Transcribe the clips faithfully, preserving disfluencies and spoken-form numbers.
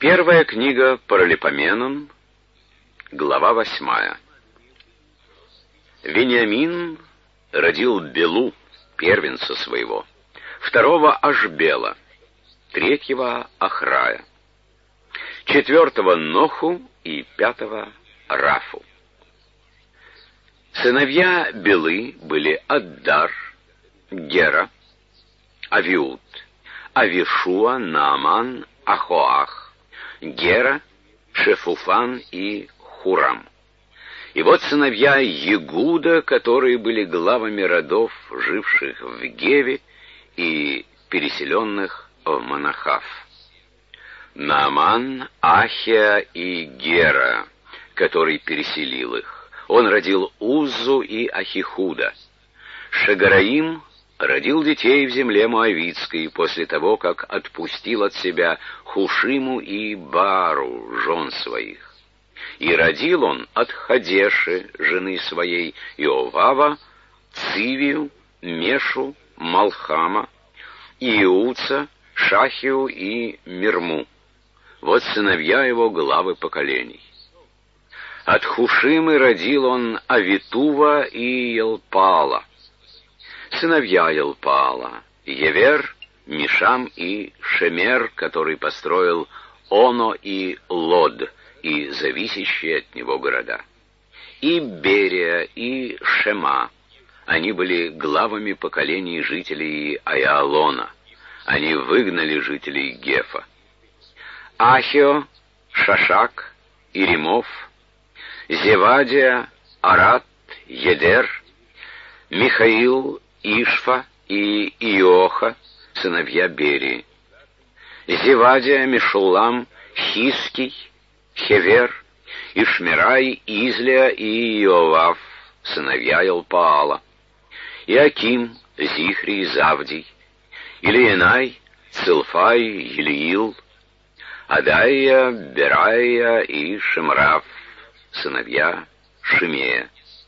Первая книга Паралипоменон, глава восьмая. Вениамин родил Белу, первенца своего, второго Ашбела, третьего Ахрая, четвертого Ноху и пятого Рафу. Сыновья Белы были Аддар, Гера, Авиуд, Авишуа, Нааман, Ахоах, Гера, Шефуфан и Хурам. И вот сыновья Егуда, которые были главами родов, живших в Геве и переселенных в Манахав. Нааман, Ахия и Гера, который переселил их. Он родил Уззу и Ахихуда. Шагараим родил детей в земле Моавитской после того, как отпустил от себя Хушиму и Баару, жен своих. И родил он от Хадеши, жены своей, Иовава, Цивию, Мешу, Малхама, Иуца, Шахию и Мирму. Вот сыновья его, главы поколений. От Хушимы родил он Авитува и Елпаала. Сыновья Елпаала: Евер, Мишам и Шемер, который построил Оно и Лод и зависящие от него города. И Берия, и Шема. Они были главами поколений жителей Аялона. Они выгнали жителей Гефа. Ахио, Шашак, Иримов, Зевадия, Арат, Едер, Михаил, Ишфа и Иоха, сыновья Берии. Зевадия, Мешулам, Хиский, Хевер, Ишмирай, Излия и Иовав, сыновья Елпаала. Иаким, Зихри, Завдий, Илиенай, Цилфай, Елиил, Адайя, Берайя и Шемраф, сыновья Шимея.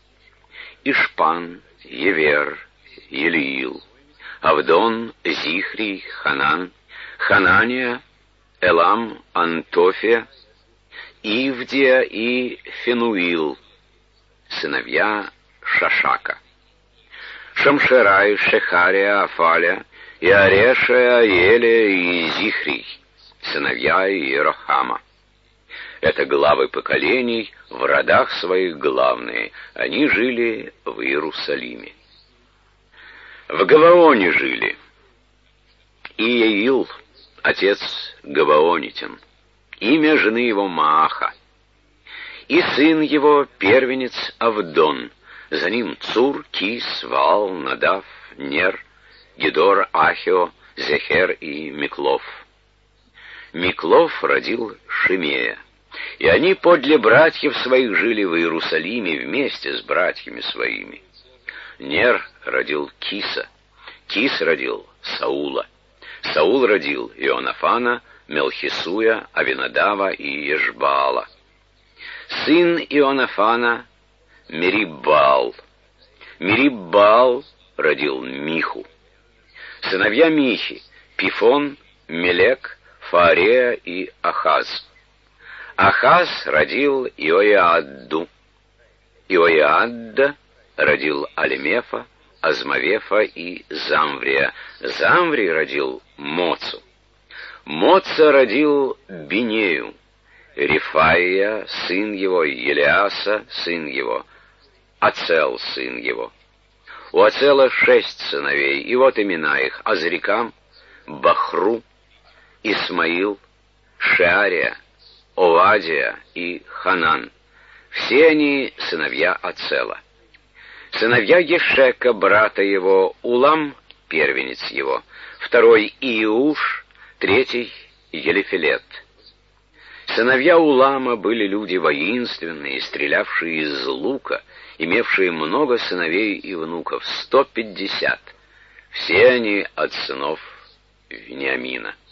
Ишпан, Евер, Елиил, Авдон, Зихри, Ханан, Ханания, Элам, Антофия, Ивдия и Фенуил, сыновья Шашака. Шамшерай, Шехария, Афаля, и Ареша, Елия и Зихрий, сыновья Иерохама. Это главы поколений, в родах своих главные. Они жили в Иерусалиме. В Гаваоне жили Иеил, отец Гаваонитин, имя жены его Мааха, и сын его первенец Авдон, за ним Цур, Кис, Ваал, Надав, Нер, Гедор, Ахио, Зехер и Миклов. Миклов родил Шимея, и они подле братьев своих жили в Иерусалиме вместе с братьями своими. Нер родил Киса, Кис родил Саула, Саул родил Ионафана, Мелхисуя, Авинадава и Ешбаала. Сын Ионафана — Мериббаал. Мериббаал родил Миху. Сыновья Михи — Пифон, Мелек, Фаарея и Ахаз. Ахаз родил Иоиадду. Иоиадда родил Алимефа, Азмавефа и Замврия. Замврий родил Моцу. Моца родил Бинею. Рифаия, сын его, Елиаса, сын его, Ацел, сын его. У Ацела шесть сыновей, и вот имена их: Азрикам, Бахру, Исмаил, Шеария, Овадия и Ханан. Все они сыновья Ацела. Сыновья Ешека, брата его: Улам, первенец его, второй Иуш, третий Елифелет. Сыновья Улама были люди воинственные, стрелявшие из лука, имевшие много сыновей и внуков, сто пятьдесят. Все они от сынов Вениамина.